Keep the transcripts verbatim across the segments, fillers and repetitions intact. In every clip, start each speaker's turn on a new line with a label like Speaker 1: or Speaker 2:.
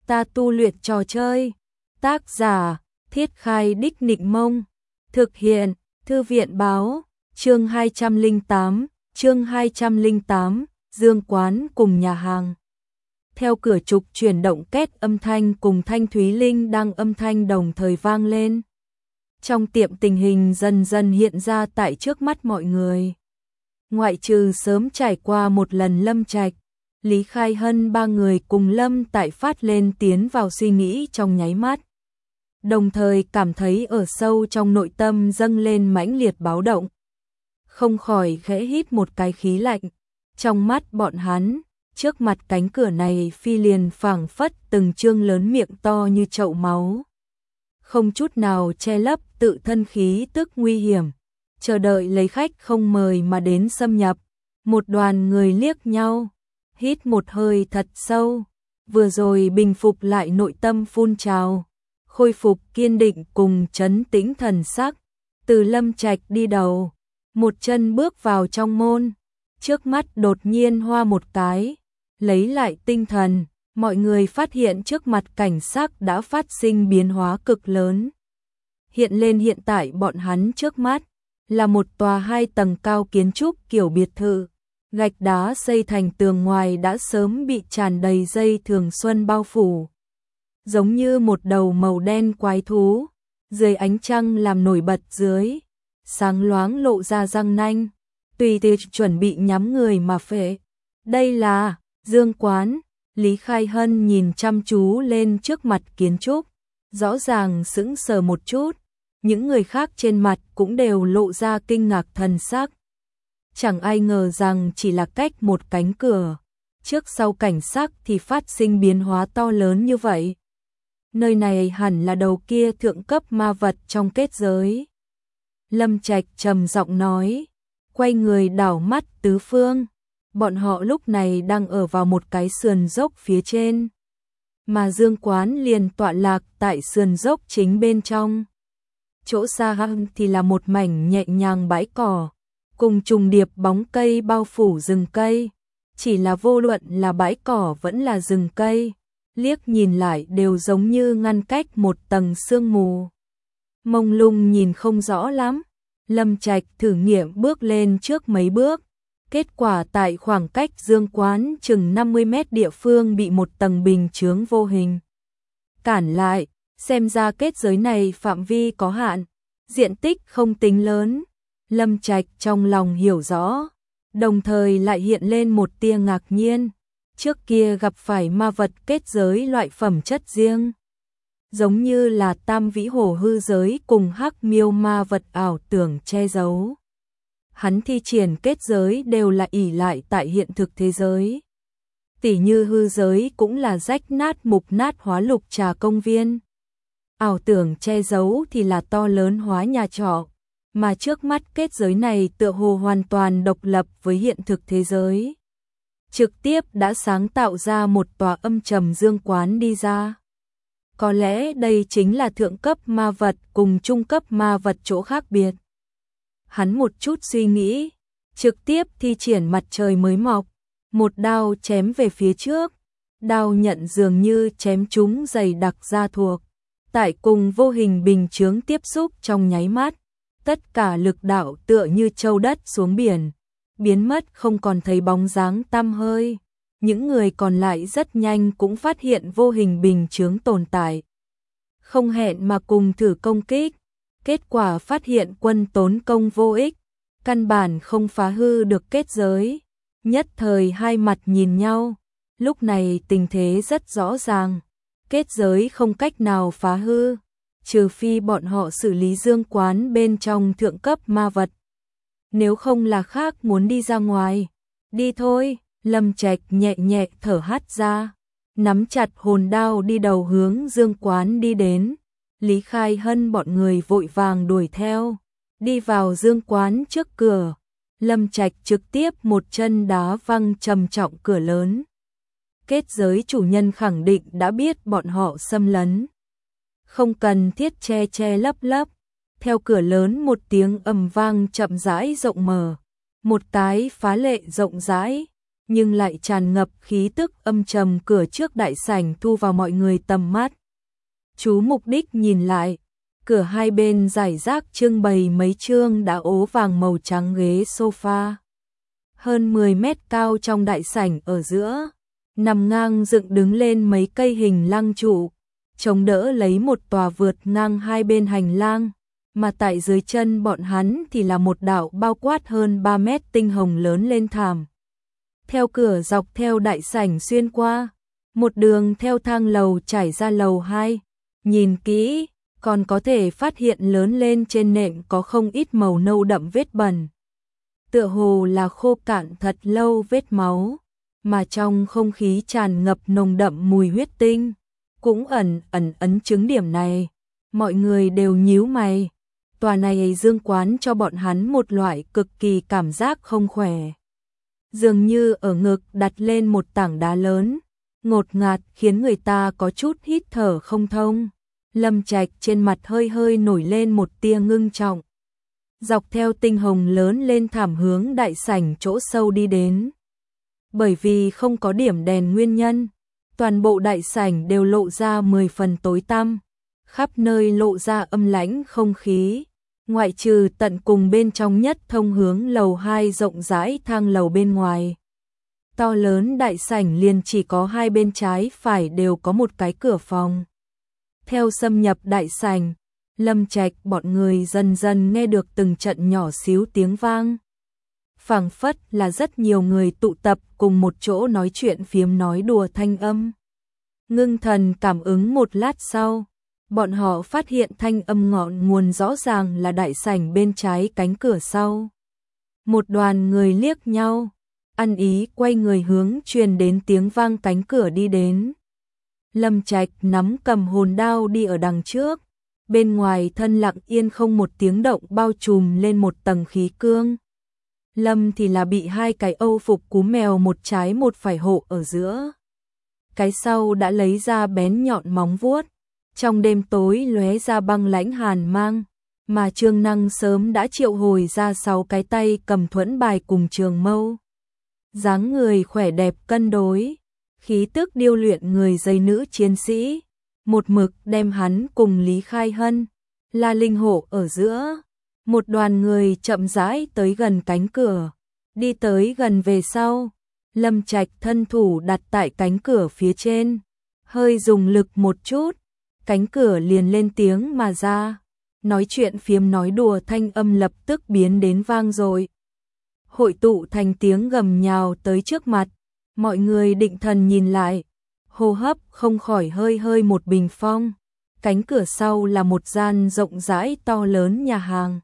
Speaker 1: ta tu luyện trò chơi. Tác giả, Thiết Khai Đích Nịnh Mông. Thực hiện, Thư viện Báo. Chương hai trăm lẻ tám, chương hai trăm lẻ tám, Dương Quán cùng nhà hàng. Theo cửa trục chuyển động két âm thanh cùng thanh thúy linh đang âm thanh đồng thời vang lên. Trong tiệm tình hình dần dần hiện ra tại trước mắt mọi người. Ngoại trừ sớm trải qua một lần Lâm Trạch, Lý Khai Hân ba người cùng Lâm Tại phát lên tiến vào suy nghĩ trong nháy mắt. Đồng thời cảm thấy ở sâu trong nội tâm dâng lên mãnh liệt báo động. Không khỏi khẽ hít một cái khí lạnh. Trong mắt bọn hắn, trước mặt cánh cửa này phi liền phảng phất từng trương lớn miệng to như chậu máu. Không chút nào che lấp tự thân khí tức nguy hiểm, chờ đợi lấy khách không mời mà đến xâm nhập. Một đoàn người liếc nhau, hít một hơi thật sâu, vừa rồi bình phục lại nội tâm phun trào, khôi phục kiên định cùng trấn tĩnh thần sắc. Từ Lâm Trạch đi đầu, một chân bước vào trong môn, trước mắt đột nhiên hoa một cái, lấy lại tinh thần, mọi người phát hiện trước mặt cảnh sắc đã phát sinh biến hóa cực lớn. Hiện lên hiện tại bọn hắn trước mắt là một tòa hai tầng cao kiến trúc kiểu biệt thự, gạch đá xây thành tường ngoài đã sớm bị tràn đầy dây thường xuân bao phủ, giống như một đầu màu đen quái thú, dưới ánh trăng làm nổi bật dưới, sáng loáng lộ ra răng nanh, tùy tiệc chuẩn bị nhắm người mà phệ. Đây là Dương Quán. Lý Khai Hân nhìn chăm chú lên trước mặt kiến trúc, rõ ràng sững sờ một chút, những người khác trên mặt cũng đều lộ ra kinh ngạc thần sắc. Chẳng ai ngờ rằng chỉ là cách một cánh cửa, trước sau cảnh sắc thì phát sinh biến hóa to lớn như vậy. Nơi này hẳn là đầu kia thượng cấp ma vật trong kết giới. Lâm Trạch trầm giọng nói, quay người đảo mắt tứ phương. Bọn họ lúc này đang ở vào một cái sườn dốc phía trên, mà Dương Quán liền tọa lạc tại sườn dốc chính bên trong. Chỗ xa hơn thì là một mảnh nhẹ nhàng bãi cỏ, cùng trùng điệp bóng cây bao phủ rừng cây. Chỉ là vô luận là bãi cỏ vẫn là rừng cây, liếc nhìn lại đều giống như ngăn cách một tầng sương mù. Mông lung nhìn không rõ lắm, Lâm Trạch thử nghiệm bước lên trước mấy bước. Kết quả tại khoảng cách Dương Quán chừng năm mươi mét địa phương bị một tầng bình chướng vô hình cản lại, xem ra kết giới này phạm vi có hạn, diện tích không tính lớn. Lâm Trạch trong lòng hiểu rõ, đồng thời lại hiện lên một tia ngạc nhiên, trước kia gặp phải ma vật kết giới loại phẩm chất riêng, giống như là Tam Vĩ Hổ hư giới cùng Hắc Miêu ma vật ảo tưởng che giấu. Hắn thi triển kết giới đều là ỷ lại tại hiện thực thế giới. Tỉ như hư giới cũng là rách nát mục nát hóa lục trà công viên. Ảo tưởng che giấu thì là to lớn hóa nhà trọ, mà trước mắt kết giới này tựa hồ hoàn toàn độc lập với hiện thực thế giới. Trực tiếp đã sáng tạo ra một tòa âm trầm Dương Quán đi ra. Có lẽ đây chính là thượng cấp ma vật cùng trung cấp ma vật chỗ khác biệt. Hắn một chút suy nghĩ, trực tiếp thi triển mặt trời mới mọc, một đao chém về phía trước, đao nhận dường như chém trúng dày đặc da thuộc, tại cùng vô hình bình chướng tiếp xúc trong nháy mắt, tất cả lực đạo tựa như châu đất xuống biển, biến mất không còn thấy bóng dáng tăm hơi. Những người còn lại rất nhanh cũng phát hiện vô hình bình chướng tồn tại, không hẹn mà cùng thử công kích. Kết quả phát hiện quân tốn công vô ích, căn bản không phá hư được kết giới. Nhất thời hai mặt nhìn nhau, lúc này tình thế rất rõ ràng, kết giới không cách nào phá hư, trừ phi bọn họ xử lý Dương Quán bên trong thượng cấp ma vật. Nếu không là khác muốn đi ra ngoài, đi thôi. Lâm Trạch nhẹ nhẹ thở hắt ra, nắm chặt hồn đao đi đầu hướng Dương Quán đi đến. Lý Khai Hân bọn người vội vàng đuổi theo, đi vào Dương Quán trước cửa. Lâm Trạch trực tiếp một chân đá văng trầm trọng cửa lớn. Kết giới chủ nhân khẳng định đã biết bọn họ xâm lấn, không cần thiết che che lấp lấp. Theo cửa lớn một tiếng ầm vang chậm rãi rộng mở, một cái phá lệ rộng rãi, nhưng lại tràn ngập khí tức âm trầm. Cửa trước đại sảnh thu vào mọi người tầm mắt. Chú mục đích nhìn lại, cửa hai bên rải rác trưng bày mấy chương đã ố vàng màu trắng ghế sofa. Hơn mười mét cao trong đại sảnh ở giữa, nằm ngang dựng đứng lên mấy cây hình lăng trụ, chống đỡ lấy một tòa vượt ngang hai bên hành lang, mà tại dưới chân bọn hắn thì là một đạo bao quát hơn ba mét tinh hồng lớn lên thảm. Theo cửa dọc theo đại sảnh xuyên qua, một đường theo thang lầu trải ra lầu hai, nhìn kỹ, còn có thể phát hiện lớn lên trên nệm có không ít màu nâu đậm vết bẩn. Tựa hồ là khô cạn thật lâu vết máu, mà trong không khí tràn ngập nồng đậm mùi huyết tinh, cũng ẩn ẩn ấn chứng điểm này. Mọi người đều nhíu mày, tòa này dương quán cho bọn hắn một loại cực kỳ cảm giác không khỏe. Dường như ở ngực đặt lên một tảng đá lớn, ngột ngạt khiến người ta có chút hít thở không thông. Lâm Trạch trên mặt hơi hơi nổi lên một tia ngưng trọng. Dọc theo tinh hồng lớn lên thảm hướng đại sảnh chỗ sâu đi đến. Bởi vì không có điểm đèn nguyên nhân, toàn bộ đại sảnh đều lộ ra mười phần tối tăm, khắp nơi lộ ra âm lãnh không khí, ngoại trừ tận cùng bên trong nhất thông hướng lầu hai rộng rãi thang lầu bên ngoài. To lớn đại sảnh liền chỉ có hai bên trái phải đều có một cái cửa phòng. Theo xâm nhập đại sảnh, Lâm Trạch bọn người dần dần nghe được từng trận nhỏ xíu tiếng vang. Phảng phất là rất nhiều người tụ tập cùng một chỗ nói chuyện phiếm nói đùa thanh âm. Ngưng thần cảm ứng một lát sau, bọn họ phát hiện thanh âm ngọn nguồn rõ ràng là đại sảnh bên trái cánh cửa sau. Một đoàn người liếc nhau, ăn ý quay người hướng truyền đến tiếng vang cánh cửa đi đến. Lâm Trạch nắm cầm hồn đao đi ở đằng trước, bên ngoài thân lặng yên không một tiếng động bao trùm lên một tầng khí cương. Lâm thì là bị hai cái âu phục cú mèo một trái một phải hộ ở giữa. Cái sau đã lấy ra bén nhọn móng vuốt, trong đêm tối lóe ra băng lãnh hàn mang, mà Trương Năng sớm đã triệu hồi ra sáu cái tay cầm thuẫn bài cùng trường mâu. Dáng người khỏe đẹp cân đối, khí tức điêu luyện người dây nữ chiến sĩ, một mực đem hắn cùng Lý Khai Hân, La Linh Hộ ở giữa. Một đoàn người chậm rãi tới gần cánh cửa, đi tới gần về sau, Lâm Trạch thân thủ đặt tại cánh cửa phía trên, hơi dùng lực một chút, cánh cửa liền lên tiếng mà ra, nói chuyện phiếm nói đùa thanh âm lập tức biến đến vang dội. Hội tụ thành tiếng gầm nhào tới trước mặt, mọi người định thần nhìn lại, hô hấp không khỏi hơi hơi một bình phong. Cánh cửa sau là một gian rộng rãi to lớn nhà hàng.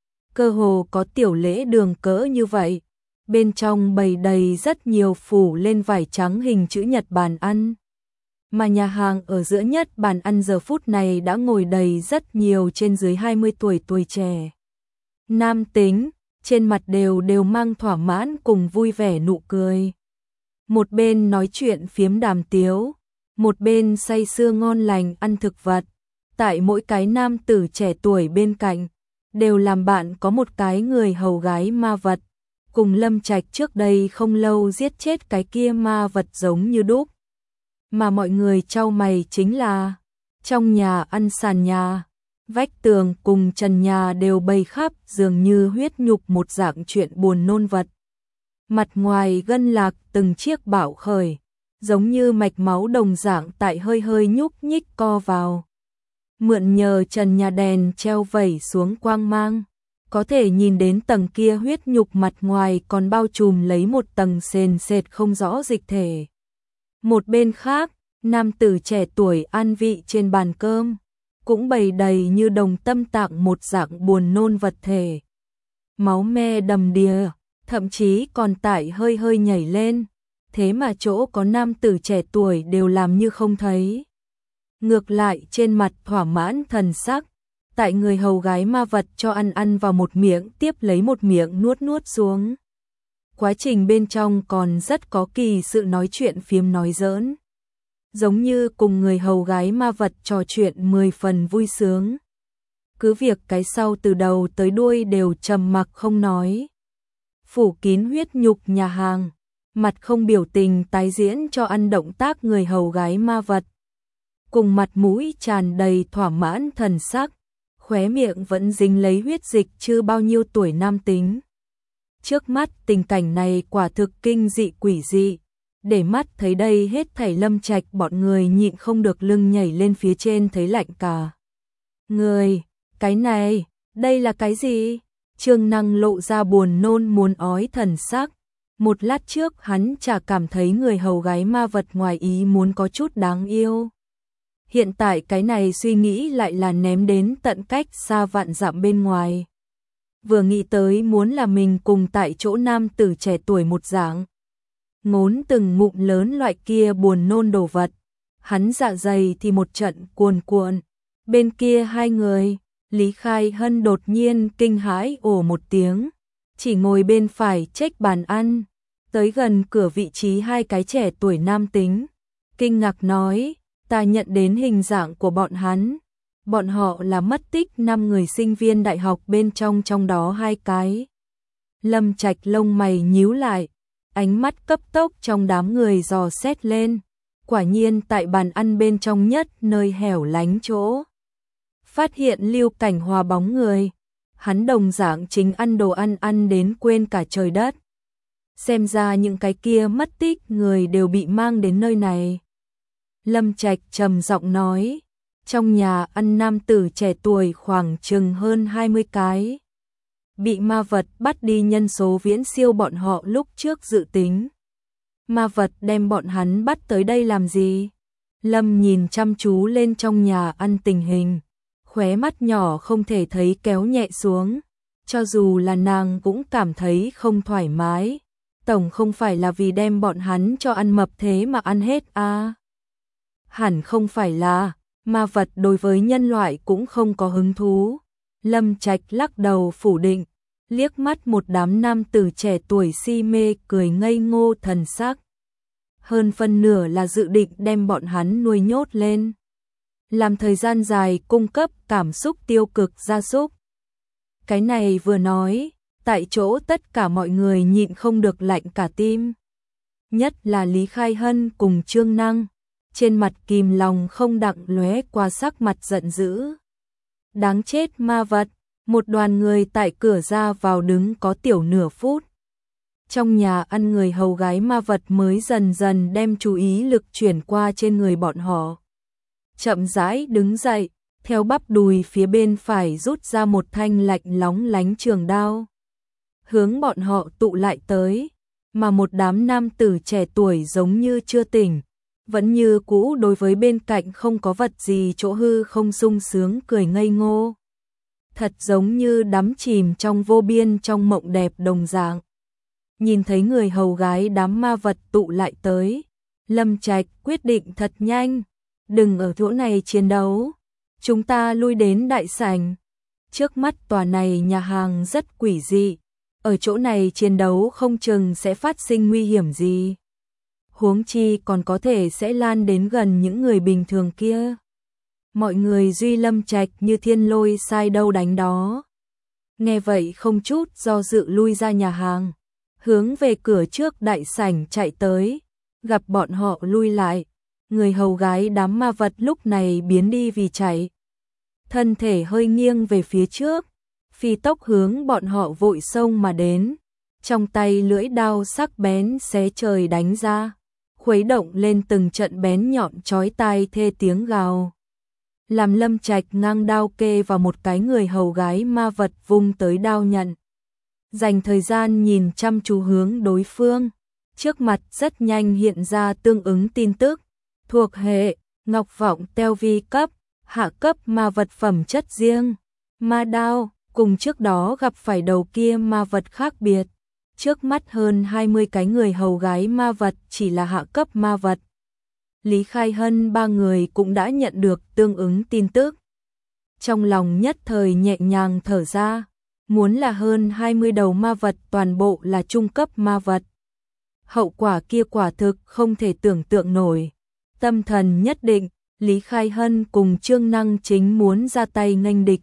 Speaker 1: Cơ hồ có tiểu lễ đường cỡ như vậy, bên trong bày đầy rất nhiều phủ lên vải trắng hình chữ nhật bàn ăn. Mà nhà hàng ở giữa nhất bàn ăn giờ phút này đã ngồi đầy rất nhiều trên dưới hai mươi tuổi tuổi trẻ. Nam tính, trên mặt đều đều mang thỏa mãn cùng vui vẻ nụ cười. Một bên nói chuyện phiếm đàm tiếu, một bên say sưa ngon lành ăn thực vật. Tại mỗi cái nam tử trẻ tuổi bên cạnh, đều làm bạn có một cái người hầu gái ma vật, cùng Lâm Trạch trước đây không lâu giết chết cái kia ma vật giống như đúc. Mà mọi người trao mày chính là, trong nhà ăn sàn nhà, vách tường cùng trần nhà đều bày khắp dường như huyết nhục một dạng chuyện buồn nôn vật. Mặt ngoài gân lạc từng chiếc bạo khởi, giống như mạch máu đồng dạng tại hơi hơi nhúc nhích co vào. Mượn nhờ trần nhà đèn treo vẩy xuống quang mang, có thể nhìn đến tầng kia huyết nhục mặt ngoài còn bao trùm lấy một tầng sền sệt không rõ dịch thể. Một bên khác, nam tử trẻ tuổi an vị trên bàn cơm, cũng bày đầy như đồng tâm tạng một dạng buồn nôn vật thể. Máu me đầm đìa, thậm chí còn tại hơi hơi nhảy lên, thế mà chỗ có nam tử trẻ tuổi đều làm như không thấy. Ngược lại trên mặt thỏa mãn thần sắc, tại người hầu gái ma vật cho ăn ăn vào một miệng tiếp lấy một miệng nuốt nuốt xuống. Quá trình bên trong còn rất có kỳ sự nói chuyện phiếm nói giỡn, giống như cùng người hầu gái ma vật trò chuyện mười phần vui sướng. Cứ việc cái sau từ đầu tới đuôi đều trầm mặc không nói. Phủ kín huyết nhục nhà hàng, mặt không biểu tình tái diễn cho ăn động tác người hầu gái ma vật. Cùng mặt mũi tràn đầy thỏa mãn thần sắc, khóe miệng vẫn dính lấy huyết dịch chưa bao nhiêu tuổi nam tính. Trước mắt tình cảnh này quả thực kinh dị quỷ dị, để mắt thấy đây hết thảy Lâm Trạch bọn người nhịn không được lưng nhảy lên phía trên thấy lạnh cả. Người, cái này, đây là cái gì? Trương Năng lộ ra buồn nôn muốn ói thần sắc. Một lát trước hắn chả cảm thấy người hầu gái ma vật ngoài ý muốn có chút đáng yêu. Hiện tại cái này suy nghĩ lại là ném đến tận cách xa vạn dặm bên ngoài. Vừa nghĩ tới muốn là mình cùng tại chỗ nam tử trẻ tuổi một dạng. Ngốn từng ngụm lớn loại kia buồn nôn đồ vật. Hắn dạ dày thì một trận cuồn cuộn. Bên kia hai người, Lý Khai Hân đột nhiên kinh hãi ồ một tiếng. Chỉ ngồi bên phải chếch bàn ăn. Tới gần cửa vị trí hai cái trẻ tuổi nam tính. Kinh ngạc nói, ta nhận đến hình dạng của bọn hắn. Bọn họ là mất tích năm người sinh viên đại học bên trong trong đó hai cái. Lâm Trạch lông mày nhíu lại, ánh mắt cấp tốc trong đám người dò xét lên. Quả nhiên tại bàn ăn bên trong nhất nơi hẻo lánh chỗ. Phát hiện Lưu Cảnh Hòa bóng người. Hắn đồng dạng chính ăn đồ ăn ăn đến quên cả trời đất. Xem ra những cái kia mất tích người đều bị mang đến nơi này. Lâm Trạch trầm giọng nói, trong nhà ăn nam tử trẻ tuổi khoảng chừng hơn hai mươi cái. Bị ma vật bắt đi nhân số viễn siêu bọn họ lúc trước dự tính. Ma vật đem bọn hắn bắt tới đây làm gì? Lâm nhìn chăm chú lên trong nhà ăn tình hình, khóe mắt nhỏ không thể thấy kéo nhẹ xuống. Cho dù là nàng cũng cảm thấy không thoải mái. Tổng không phải là vì đem bọn hắn cho ăn mập thế mà ăn hết à? Hẳn không phải là, ma vật đối với nhân loại cũng không có hứng thú. Lâm Trạch lắc đầu phủ định, liếc mắt một đám nam tử trẻ tuổi si mê cười ngây ngô thần sắc. Hơn phân nửa là dự định đem bọn hắn nuôi nhốt lên. Làm thời gian dài cung cấp cảm xúc tiêu cực gia súc. Cái này vừa nói, tại chỗ tất cả mọi người nhịn không được lạnh cả tim. Nhất là Lý Khai Hân cùng Trương Năng. Trên mặt kìm lòng không đặng lóe qua sắc mặt giận dữ. Đáng chết ma vật, một đoàn người tại cửa ra vào đứng có tiểu nửa phút. Trong nhà ăn người hầu gái ma vật mới dần dần đem chú ý lực chuyển qua trên người bọn họ. Chậm rãi đứng dậy, theo bắp đùi phía bên phải rút ra một thanh lạnh lóng lánh trường đao. Hướng bọn họ tụ lại tới, mà một đám nam tử trẻ tuổi giống như chưa tỉnh. Vẫn như cũ đối với bên cạnh không có vật gì chỗ hư không sung sướng cười ngây ngô. Thật giống như đắm chìm trong vô biên trong mộng đẹp đồng dạng. Nhìn thấy người hầu gái đám ma vật tụ lại tới, Lâm Trạch quyết định thật nhanh, đừng ở chỗ này chiến đấu, chúng ta lui đến đại sảnh. Trước mắt tòa này nhà hàng rất quỷ dị, ở chỗ này chiến đấu không chừng sẽ phát sinh nguy hiểm gì. Huống chi còn có thể sẽ lan đến gần những người bình thường kia. Mọi người duy Lâm Trạch như thiên lôi sai đâu đánh đó. Nghe vậy không chút do dự lui ra nhà hàng, hướng về cửa trước đại sảnh chạy tới, gặp bọn họ lui lại. Người hầu gái đám ma vật lúc này biến đi vì chạy. Thân thể hơi nghiêng về phía trước, phi tốc hướng bọn họ vội xông mà đến. Trong tay lưỡi đao sắc bén xé trời đánh ra, khuấy động lên từng trận bén nhọn chói tai thê tiếng gào. Làm Lâm Trạch ngang đao kê vào một cái người hầu gái ma vật vung tới đao nhận. Dành thời gian nhìn chăm chú hướng đối phương, trước mặt rất nhanh hiện ra tương ứng tin tức. Thuộc hệ, Ngọc Vọng Teo Vi cấp, hạ cấp ma vật phẩm chất riêng. Ma đao, cùng trước đó gặp phải đầu kia ma vật khác biệt. Trước mắt hơn hai mươi cái người hầu gái ma vật chỉ là hạ cấp ma vật. Lý Khai Hân ba người cũng đã nhận được tương ứng tin tức. Trong lòng nhất thời nhẹ nhàng thở ra, muốn là hơn hai mươi đầu ma vật toàn bộ là trung cấp ma vật. Hậu quả kia quả thực không thể tưởng tượng nổi. Tâm thần nhất định, Lý Khai Hân cùng Trương Năng chính muốn ra tay nghênh địch.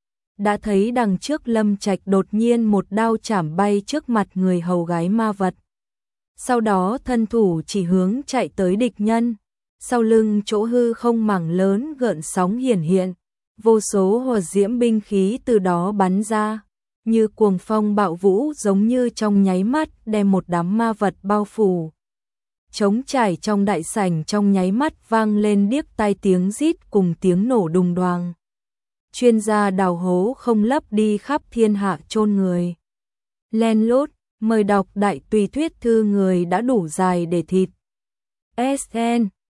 Speaker 1: Đã thấy đằng trước Lâm Trạch đột nhiên một đao chảm bay trước mặt người hầu gái ma vật. sau đó thân thủ chỉ hướng chạy tới địch nhân. Sau lưng chỗ hư không mảng lớn gợn sóng hiển hiện, vô số hỏa diễm binh khí từ đó bắn ra, như cuồng phong bạo vũ giống như trong nháy mắt đem một đám ma vật bao phủ. Trống trải trong đại sảnh trong nháy mắt vang lên điếc tai tiếng rít cùng tiếng nổ đùng đoàng. Chuyên gia đào hố không lấp đi khắp thiên hạ chôn người. Len lút, mời đọc đại tùy thuyết thư người đã đủ dài để thịt. ét en